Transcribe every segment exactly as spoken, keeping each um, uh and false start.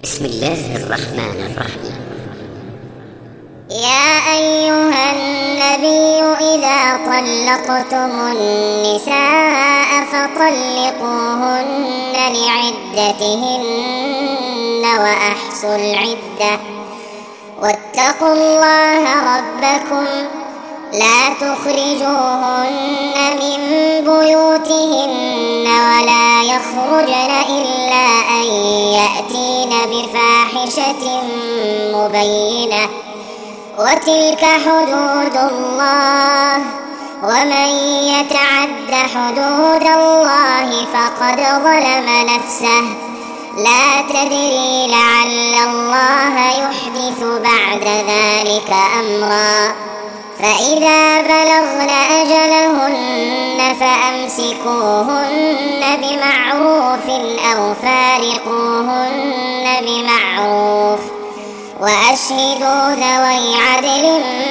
بسم الله الرحمن الرحيم. يا أيها النبي إذا طلقتم النساء فطلقوهن لعدتهن وأحصوا العدة واتقوا الله ربكم لا تخرجوهن من بيوتهن ولا يخرجن إلا أن يأتين بفاحشة مبينة وتلك حدود الله ومن يتعد حدود الله فقد ظلم نفسه لا تدري لعل الله يحدث بعد ذلك أمرا فإذا بلغن أجلهن فأمسكوهن بمعروف أو فارقوهن بمعروف وأشهدوا ذوي عدل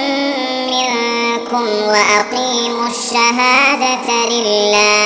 منكم وأقيموا الشهادة لله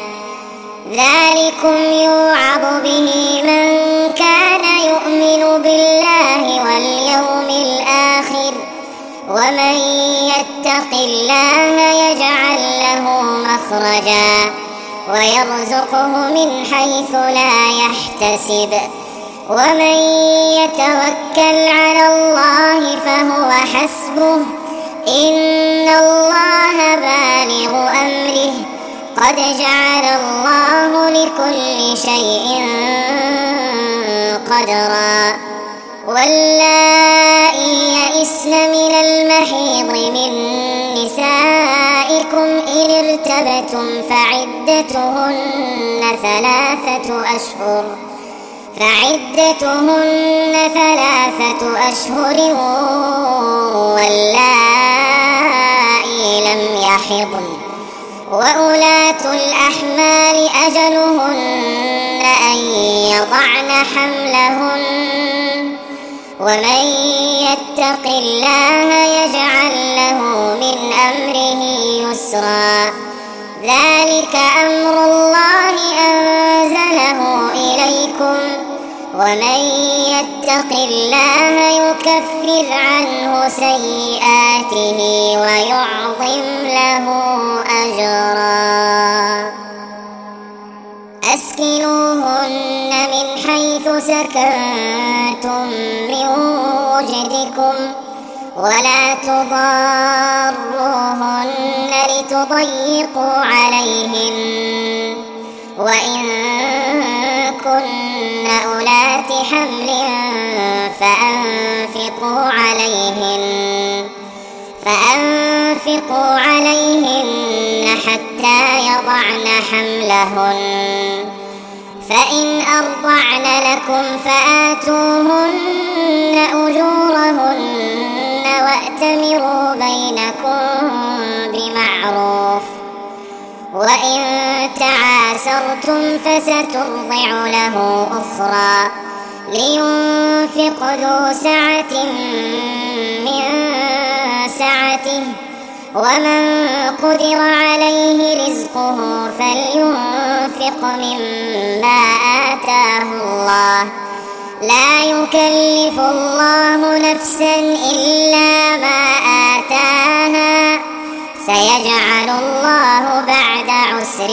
ذلكم يوعظ به من كان يؤمن بالله واليوم الآخر ومن يتق الله يجعل له مخرجا ويرزقه من حيث لا يحتسب ومن يتوكل على الله فهو حسبه إن الله بالغ أمره قد جعل الله لكل شيء قدرا واللائي يئسن من المحيض من نسائكم إن ارتبتم فعدتهن ثلاثة أشهر فعدتهن ثلاثة أشهر واللائي لم يحضن وأولاة الأحمال أجلهن أن يضعن حملهن ومن يتق الله يجعل له من أمره يسرا ذلك أمر الله أنزله إليكم ومن يتق الله يكفر عنه سيئاته ويعظم له أجرا أسكنوهن من حيث سكنتم من وجدكم ولا تضاروهن لتضيقوا عليهن وإن كن أولات حمل فأنفقوا عليهن فأنفقوا عليهن حتى يضعن حملهن فإن أرضعن لكم فآتوهن أجورهن وأتمروا بينكم بمعروف وإن تعاسرتم فسترضع له أخرى لينفق ذو سعة من سعته ومن قدر عليه رزقه فلينفق مما آتاه الله لا يكلف الله نفسا إلا ما آتاها سيجعل الله بعد عسر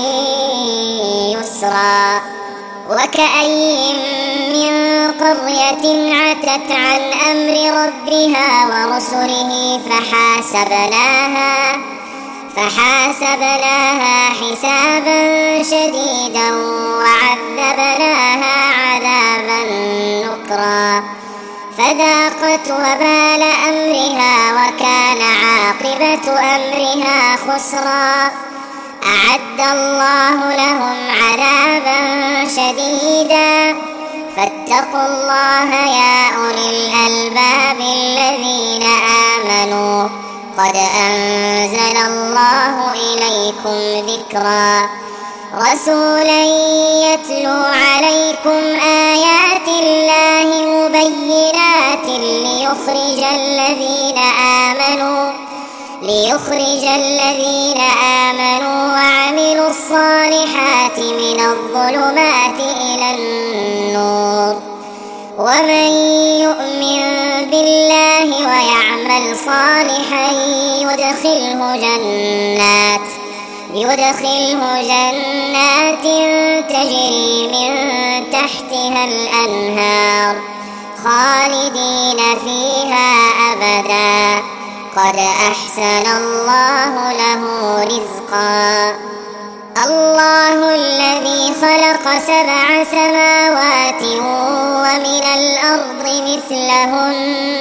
يسرا وكأي من قرية عتت عن أمر ربها ورسله فحاسبناها فحاسبناها حسابا شديدا وعذبناها عذابا نكرا فذاقت وبال أمرها وكان عاقبة أمرها خسرا أعد الله لهم عذابا شديدا فاتقوا الله يا أولي الألباب الذين آمنوا قد أنزل الله إليكم ذكرا رسولا يتلو عليكم آيات الله مبينات ليخرج الذين آمنوا ليخرج الذين آمنوا وعملوا الصالحات من الظلمات إلى النور ومن يؤمن بالله ويعمل صالحا يدخله جنات يدخله جنات تجري من تحتها الأنهار خالدين فيها أبدا قد أحسن الله له رزقا. الله الذي خلق سبع سماوات ومن الأرض مثلهن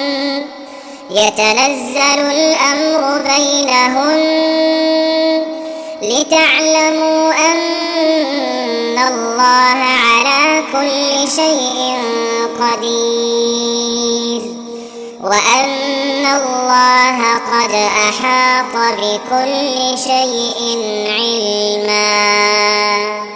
يتنزل الأمر بينهن لتعلموا أن الله على كل شيء قدير وأن الله قد أحاط بكل شيء علما.